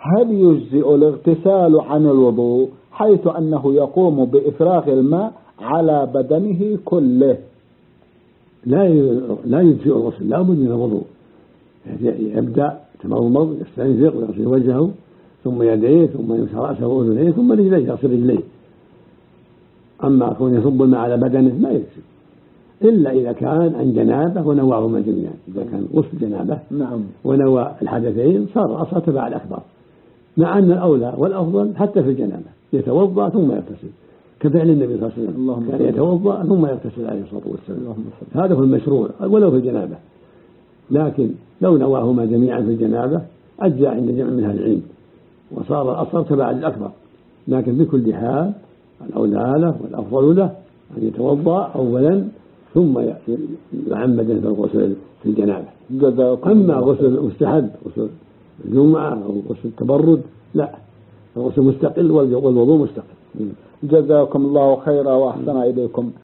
هل يجزئ الاغتسال عن الوضوء حيث أنه يقوم بإفراغ الماء على بدنه كله؟ لا يجزئ الغسل، لا بد من الوضوء. يبدأ يتمضمض يستنزق ويغسل وجهه ثم يديه ثم يمسح رأسه وأذنيه ثم رجليه يغسل رجليه. أما كون يصب الماء على بدنه ما يجزئ إلا إذا كان عن جنابه ونواهما جميعا. إذا كان غسل جنابه ونوى الحدثين صار الأصل تبع الأكبر، مع أن الأولى والأفضل حتى في الجنابة يتوضأ ثم يغتسل كفعل النبي صلى الله عليه وسلم، كان يتوضأ ثم يغتسل عليه الصلاة والسلام. هذا هو المشروع ولو في الجنابة، لكن لو نواهما جميعا في الجنابة أجزى عند جمع من أهل العلم وصار الأصل تبع الأكبر. لكن بكل حال الأولى له والأفضل له أن يتوضأ أولا ثم يعمد في الغسل في الجنابة. أما غسل مستحب غسل الجمعة أو غسل التبرد لا، الغسل مستقل والوضوء مستقل. جزاكم الله خيرا وأحسن إليكم.